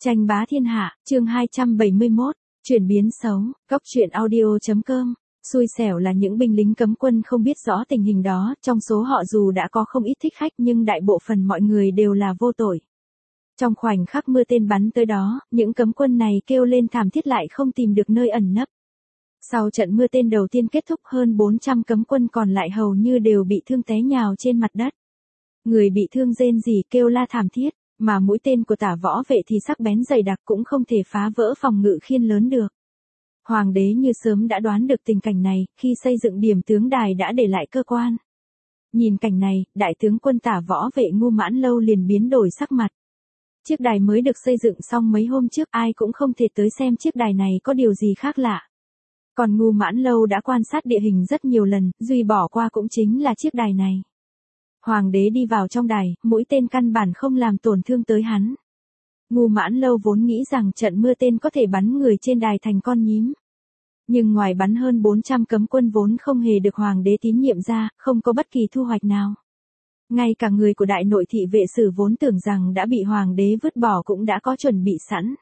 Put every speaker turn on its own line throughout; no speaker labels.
Tranh bá thiên hạ, chương 271, chuyển biến xấu, góc truyện audio.com. Xui xẻo là những binh lính cấm quân không biết rõ tình hình đó, trong số họ dù đã có không ít thích khách nhưng đại bộ phần mọi người đều là vô tội. Trong khoảnh khắc mưa tên bắn tới đó, những cấm quân này kêu lên thảm thiết lại không tìm được nơi ẩn nấp. Sau trận mưa tên đầu tiên kết thúc, hơn 400 cấm quân còn lại hầu như đều bị thương té nhào trên mặt đất. Người bị thương rên rỉ kêu la thảm thiết, mà mũi tên của Tả Võ Vệ thì sắc bén dày đặc cũng không thể phá vỡ phòng ngự khiên lớn được. Hoàng đế như sớm đã đoán được tình cảnh này, khi xây dựng điểm tướng đài đã để lại cơ quan. Nhìn cảnh này, đại tướng quân Tả Võ Vệ Ngô Mãn Lâu liền biến đổi sắc mặt. Chiếc đài mới được xây dựng xong mấy hôm trước, ai cũng không thể tới xem chiếc đài này có điều gì khác lạ. Còn Ngô Mãn Lâu đã quan sát địa hình rất nhiều lần, duy bỏ qua cũng chính là chiếc đài này. Hoàng đế đi vào trong đài, mũi tên căn bản không làm tổn thương tới hắn. Ngô Mãn Lâu vốn nghĩ rằng trận mưa tên có thể bắn người trên đài thành con nhím. Nhưng ngoài bắn hơn 400 cấm quân vốn không hề được hoàng đế tín nhiệm ra, không có bất kỳ thu hoạch nào. Ngay cả người của đại nội thị vệ sử vốn tưởng rằng đã bị hoàng đế vứt bỏ cũng đã có chuẩn bị sẵn.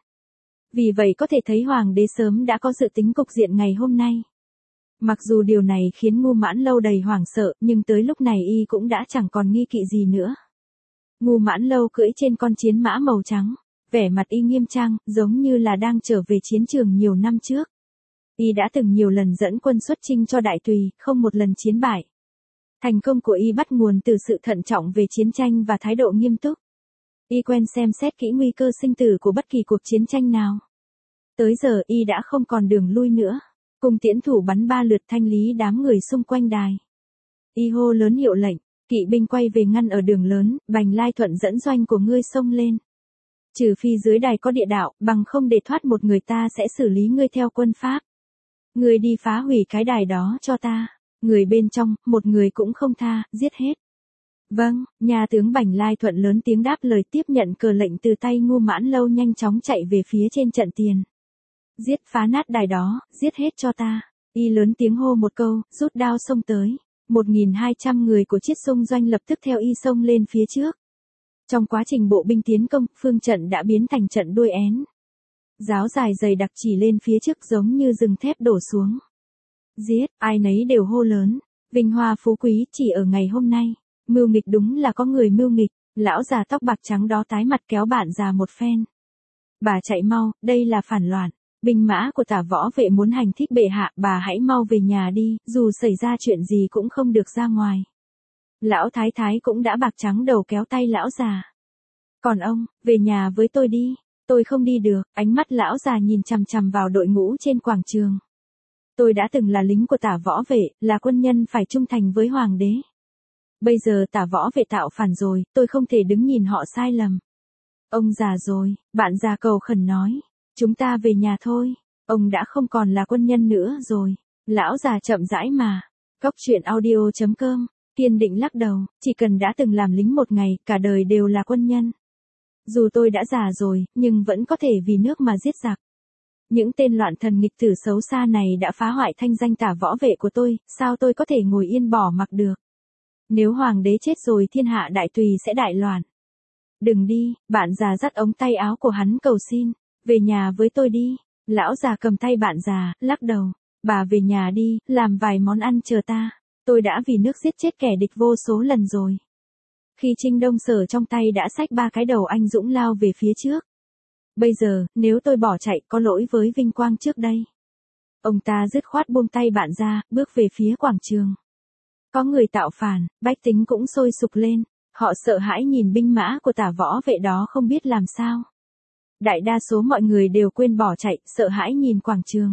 Vì vậy có thể thấy hoàng đế sớm đã có dự tính cục diện ngày hôm nay. Mặc dù điều này khiến Ngô Mãn Lâu đầy hoảng sợ, nhưng tới lúc này y cũng đã chẳng còn nghi kỵ gì nữa. Ngô Mãn Lâu cưỡi trên con chiến mã màu trắng, vẻ mặt y nghiêm trang, giống như là đang trở về chiến trường nhiều năm trước. Y đã từng nhiều lần dẫn quân xuất chinh cho đại tùy, không một lần chiến bại. Thành công của y bắt nguồn từ sự thận trọng về chiến tranh và thái độ nghiêm túc. Y quen xem xét kỹ nguy cơ sinh tử của bất kỳ cuộc chiến tranh nào. Tới giờ y đã không còn đường lui nữa. Cung tiễn thủ bắn 3 lượt thanh lý đám người xung quanh đài. Y hô lớn hiệu lệnh, kỵ binh quay về ngăn ở đường lớn, Bành Lai Thuận dẫn doanh của ngươi xông lên. Trừ phi dưới đài có địa đạo, bằng không để thoát một người ta sẽ xử lý ngươi theo quân pháp. Ngươi đi phá hủy cái đài đó cho ta. Người bên trong, một người cũng không tha, giết hết. Vâng, nhà tướng Bành Lai Thuận lớn tiếng đáp lời, tiếp nhận cờ lệnh từ tay Ngô Mãn Lâu, nhanh chóng chạy về phía trên trận tiền. Giết phá nát đài đó, giết hết cho ta. Y lớn tiếng hô một câu, rút đao xông tới. 1.200 người của Chiết Xung doanh lập tức theo y xông lên phía trước. Trong quá trình bộ binh tiến công, phương trận đã biến thành trận đuôi én. Giáo dài dày đặc chỉ lên phía trước giống như rừng thép đổ xuống. Giết, ai nấy đều hô lớn. Vinh hoa phú quý chỉ ở ngày hôm nay. Mưu nghịch, đúng là có người mưu nghịch. Lão già tóc bạc trắng đó tái mặt kéo bạn già một phen. Bà chạy mau, đây là phản loạn. Binh mã của Tả Võ Vệ muốn hành thích bệ hạ, bà hãy mau về nhà đi, dù xảy ra chuyện gì cũng không được ra ngoài. Lão thái thái cũng đã bạc trắng đầu kéo tay lão già. Còn ông, về nhà với tôi đi, tôi không đi được. Ánh mắt lão già nhìn chằm chằm vào đội ngũ trên quảng trường. Tôi đã từng là lính của Tả Võ Vệ, là quân nhân phải trung thành với hoàng đế. Bây giờ Tả Võ Vệ tạo phản rồi, tôi không thể đứng nhìn họ sai lầm. Ông già rồi, bạn già cầu khẩn nói. Chúng ta về nhà thôi, ông đã không còn là quân nhân nữa rồi. Lão già chậm rãi mà. Góc truyện audio.com, kiên định lắc đầu, chỉ cần đã từng làm lính một ngày, cả đời đều là quân nhân. Dù tôi đã già rồi, nhưng vẫn có thể vì nước mà giết giặc. Những tên loạn thần nghịch tử xấu xa này đã phá hoại thanh danh Tả Võ Vệ của tôi, sao tôi có thể ngồi yên bỏ mặc được. Nếu hoàng đế chết rồi, thiên hạ đại tùy sẽ đại loạn. Đừng đi, bạn già dắt ống tay áo của hắn cầu xin. Về nhà với tôi đi. Lão già cầm tay bạn già, lắc đầu. Bà về nhà đi, làm vài món ăn chờ ta. Tôi đã vì nước giết chết kẻ địch vô số lần rồi. Khi Trinh Đông Sở trong tay đã xách 3 cái đầu anh dũng lao về phía trước. Bây giờ, nếu tôi bỏ chạy, có lỗi với vinh quang trước đây. Ông ta dứt khoát buông tay bạn ra, bước về phía quảng trường. Có người tạo phản, bách tính cũng sôi sục lên. Họ sợ hãi nhìn binh mã của Tả Võ Vệ đó không biết làm sao. Đại đa số mọi người đều quên bỏ chạy, sợ hãi nhìn quảng trường.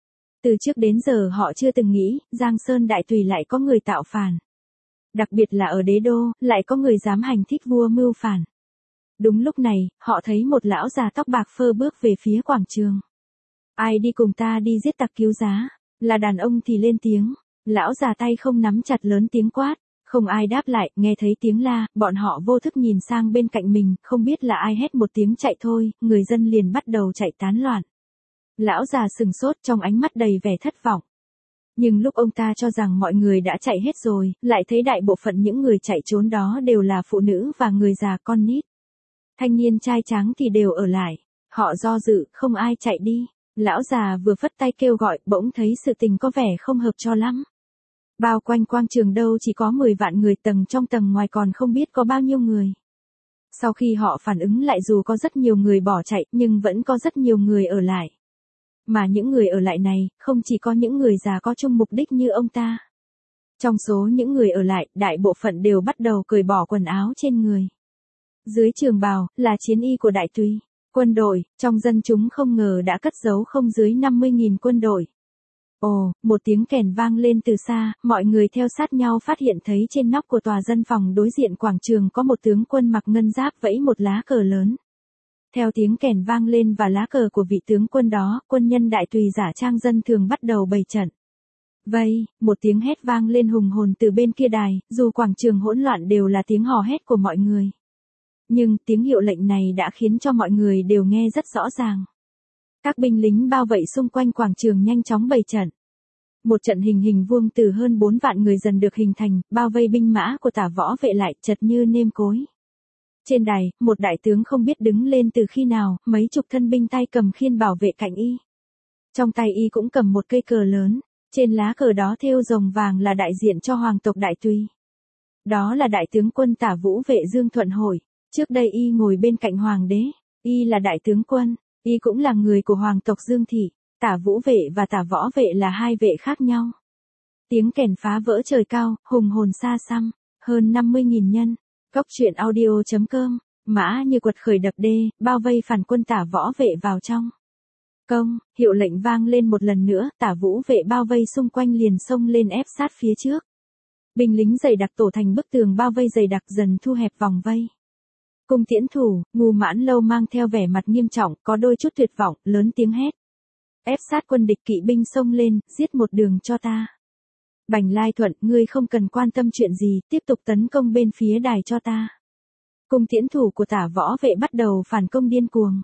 Từ trước đến giờ họ chưa từng nghĩ, Giang Sơn đại tùy lại có người tạo phản. Đặc biệt là ở đế đô, lại có người dám hành thích vua mưu phản. Đúng lúc này, họ thấy một lão già tóc bạc phơ bước về phía quảng trường. Ai đi cùng ta đi giết tặc cứu giá? Là đàn ông thì lên tiếng. Lão già tay không nắm chặt lớn tiếng quát. Không ai đáp lại, nghe thấy tiếng la, bọn họ vô thức nhìn sang bên cạnh mình, không biết là ai hét một tiếng chạy thôi, người dân liền bắt đầu chạy tán loạn. Lão già sừng sốt, trong ánh mắt đầy vẻ thất vọng. Nhưng lúc ông ta cho rằng mọi người đã chạy hết rồi, lại thấy đại bộ phận những người chạy trốn đó đều là phụ nữ và người già con nít. Thanh niên trai tráng thì đều ở lại. Họ do dự, không ai chạy đi. Lão già vừa phất tay kêu gọi, bỗng thấy sự tình có vẻ không hợp cho lắm. Bao quanh quang trường đâu chỉ có 10 vạn người, tầng trong tầng ngoài còn không biết có bao nhiêu người. Sau khi họ phản ứng lại, dù có rất nhiều người bỏ chạy, nhưng vẫn có rất nhiều người ở lại. Mà những người ở lại này, không chỉ có những người già có chung mục đích như ông ta. Trong số những người ở lại, đại bộ phận đều bắt đầu cởi bỏ quần áo trên người. Dưới trường bào, là chiến y của đại tùy, quân đội, trong dân chúng không ngờ đã cất giấu không dưới 50.000 quân đội. Ồ, một tiếng kèn vang lên từ xa, mọi người theo sát nhau phát hiện thấy trên nóc của tòa dân phòng đối diện quảng trường có một tướng quân mặc ngân giáp vẫy một lá cờ lớn. Theo tiếng kèn vang lên và lá cờ của vị tướng quân đó, quân nhân đại tùy giả trang dân thường bắt đầu bày trận. Vây, một tiếng hét vang lên hùng hồn từ bên kia đài, dù quảng trường hỗn loạn đều là tiếng hò hét của mọi người. Nhưng tiếng hiệu lệnh này đã khiến cho mọi người đều nghe rất rõ ràng. Các binh lính bao vây xung quanh quảng trường nhanh chóng bày trận. Một trận hình vuông từ hơn 4 vạn người dần được hình thành, bao vây binh mã của Tả Võ Vệ lại chật như nêm cối. Trên đài, một đại tướng không biết đứng lên từ khi nào, mấy chục thân binh tay cầm khiên bảo vệ cạnh y. Trong tay y cũng cầm một cây cờ lớn, trên lá cờ đó thêu rồng vàng là đại diện cho hoàng tộc Đại Tùy. Đó là đại tướng quân Tả Vũ Vệ Dương Thuận Hồi, trước đây y ngồi bên cạnh hoàng đế, y là đại tướng quân, y cũng là người của hoàng tộc Dương Thị. Tả Vũ Vệ và Tả Võ Vệ là hai vệ khác nhau. Tiếng kèn phá vỡ trời cao, hùng hồn xa xăm, hơn 50.000 nhân. Cốc truyện audio.com, mã như quật khởi đập đê, bao vây phản quân Tả Võ Vệ vào trong. Công, hiệu lệnh vang lên một lần nữa, Tả Vũ Vệ bao vây xung quanh liền xông lên ép sát phía trước. Binh lính dày đặc tổ thành bức tường bao vây dày đặc dần thu hẹp vòng vây. Cung Tiễn Thủ, Ngưu Mãn Lâu mang theo vẻ mặt nghiêm trọng, có đôi chút tuyệt vọng, lớn tiếng hét. Ép sát quân địch, kỵ binh xông lên, giết một đường cho ta. Bành Lai Thuận, ngươi không cần quan tâm chuyện gì, tiếp tục tấn công bên phía đài cho ta. Cung Tiễn Thủ của Tả Võ Vệ bắt đầu phản công điên cuồng.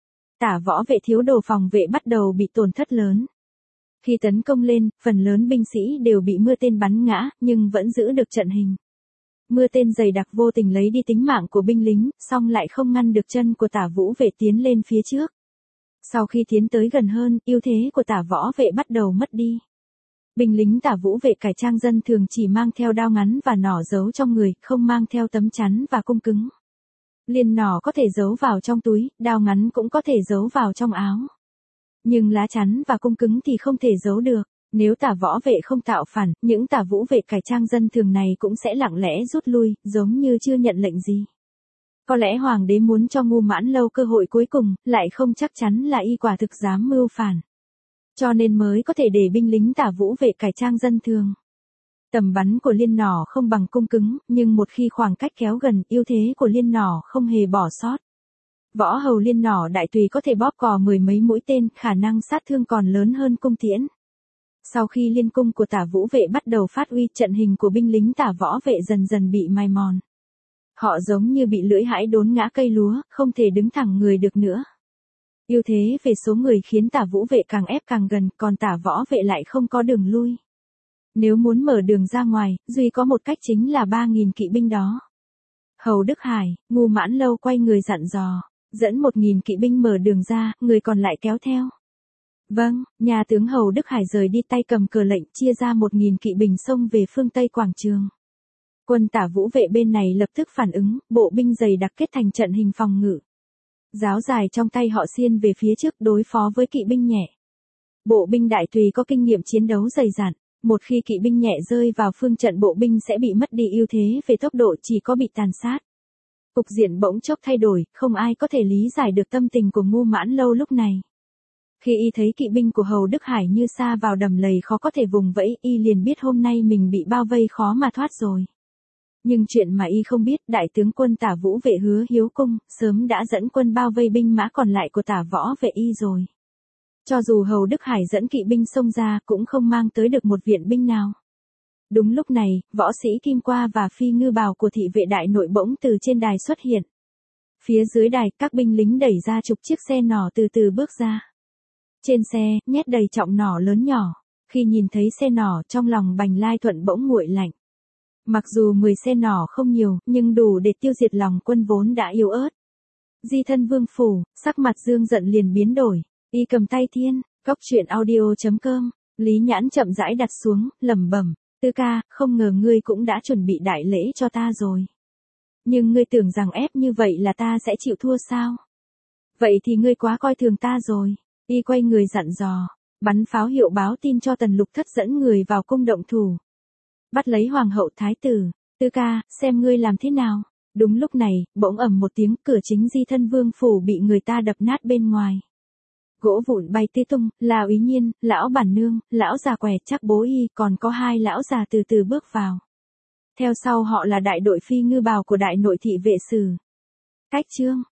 Tả Võ Vệ thiếu đồ phòng vệ bắt đầu bị tổn thất lớn. Khi tấn công lên, phần lớn binh sĩ đều bị mưa tên bắn ngã, nhưng vẫn giữ được trận hình. Mưa tên dày đặc vô tình lấy đi tính mạng của binh lính, song lại không ngăn được chân của Tả Vũ Vệ tiến lên phía trước. Sau khi tiến tới gần hơn, ưu thế của Tả Võ Vệ bắt đầu mất đi. Binh lính Tả Vũ Vệ cải trang dân thường chỉ mang theo đao ngắn và nỏ giấu trong người, không mang theo tấm chắn và cung cứng. Liên nỏ có thể giấu vào trong túi, đao ngắn cũng có thể giấu vào trong áo. Nhưng lá chắn và cung cứng thì không thể giấu được. Nếu Tả Võ Vệ không tạo phản, những Tả Vũ Vệ cải trang dân thường này cũng sẽ lặng lẽ rút lui, giống như chưa nhận lệnh gì. Có lẽ hoàng đế muốn cho Ngưu Mãn Lâu cơ hội cuối cùng, lại không chắc chắn là y quả thực dám mưu phản. Cho nên mới có thể để binh lính Tả Vũ Vệ cải trang dân thường. Tầm bắn của liên nỏ không bằng cung cứng, nhưng một khi khoảng cách kéo gần, ưu thế của liên nỏ không hề bỏ sót. Võ hầu liên nỏ đại tùy có thể bóp cò 10 mấy mũi tên, khả năng sát thương còn lớn hơn cung tiễn. Sau khi liên cung của Tả Vũ Vệ bắt đầu phát uy, trận hình của binh lính Tả Võ Vệ dần dần bị mài mòn. Họ giống như bị lưỡi hãi đốn ngã cây lúa, không thể đứng thẳng người được nữa. Ưu thế về số người khiến Tả Vũ Vệ càng ép càng gần, còn Tả Võ Vệ lại không có đường lui. Nếu muốn mở đường ra ngoài, duy có một cách chính là 3.000 kỵ binh đó. Hầu Đức Hải, Ngưu Mãn Lâu quay người dặn dò, dẫn 1.000 kỵ binh mở đường ra, người còn lại kéo theo. Vâng, nhà tướng Hầu Đức Hải rời đi tay cầm cờ lệnh, chia ra 1.000 kỵ binh xông về phương Tây quảng trường. Quân Tả Vũ Vệ bên này lập tức phản ứng, bộ binh dày đặc kết thành trận hình phòng ngự. Giáo dài trong tay họ xiên về phía trước đối phó với kỵ binh nhẹ. Bộ binh đại tùy có kinh nghiệm chiến đấu dày dặn, một khi kỵ binh nhẹ rơi vào phương trận bộ binh sẽ bị mất đi ưu thế về tốc độ, chỉ có bị tàn sát. Cục diện bỗng chốc thay đổi, không ai có thể lý giải được tâm tình của Ngưu Mãn Lâu lúc này. Khi y thấy kỵ binh của Hầu Đức Hải như sa vào đầm lầy khó có thể vùng vẫy, y liền biết hôm nay mình bị bao vây khó mà thoát rồi. Nhưng chuyện mà y không biết, đại tướng quân Tả Vũ Vệ Hứa Hiếu Cung, sớm đã dẫn quân bao vây binh mã còn lại của Tả Võ Vệ y rồi. Cho dù Hầu Đức Hải dẫn kỵ binh xông ra, cũng không mang tới được một viện binh nào. Đúng lúc này, võ sĩ Kim Qua và phi ngư bào của thị vệ đại nội bỗng từ trên đài xuất hiện. Phía dưới đài, các binh lính đẩy ra chục chiếc xe nỏ từ từ bước ra. Trên xe, nhét đầy trọng nỏ lớn nhỏ. Khi nhìn thấy xe nỏ, trong lòng Bành Lai Thuận bỗng nguội lạnh. Mặc dù 10 xe nỏ không nhiều, nhưng đủ để tiêu diệt lòng quân vốn đã yếu ớt. Di thân vương phủ, sắc mặt Dương giận liền biến đổi, y cầm tay thiên, góc chuyện audio.com, Lý Nhãn chậm rãi đặt xuống, lẩm bẩm, Tư ca, không ngờ ngươi cũng đã chuẩn bị đại lễ cho ta rồi. Nhưng ngươi tưởng rằng ép như vậy là ta sẽ chịu thua sao? Vậy thì ngươi quá coi thường ta rồi. Y quay người dặn dò, bắn pháo hiệu báo tin cho Tần Lục Thất dẫn người vào cung động thủ. Bắt lấy hoàng hậu thái tử, Tư ca, xem ngươi làm thế nào. Đúng lúc này, bỗng ầm một tiếng, cửa chính Di thân vương phủ bị người ta đập nát bên ngoài. Gỗ vụn bay tứ tung, là Úy Nhiên, lão bản nương, lão già què chắc bố y, còn có hai lão già từ từ bước vào. Theo sau họ là đại đội phi ngư bào của đại nội thị vệ sử. Cách chương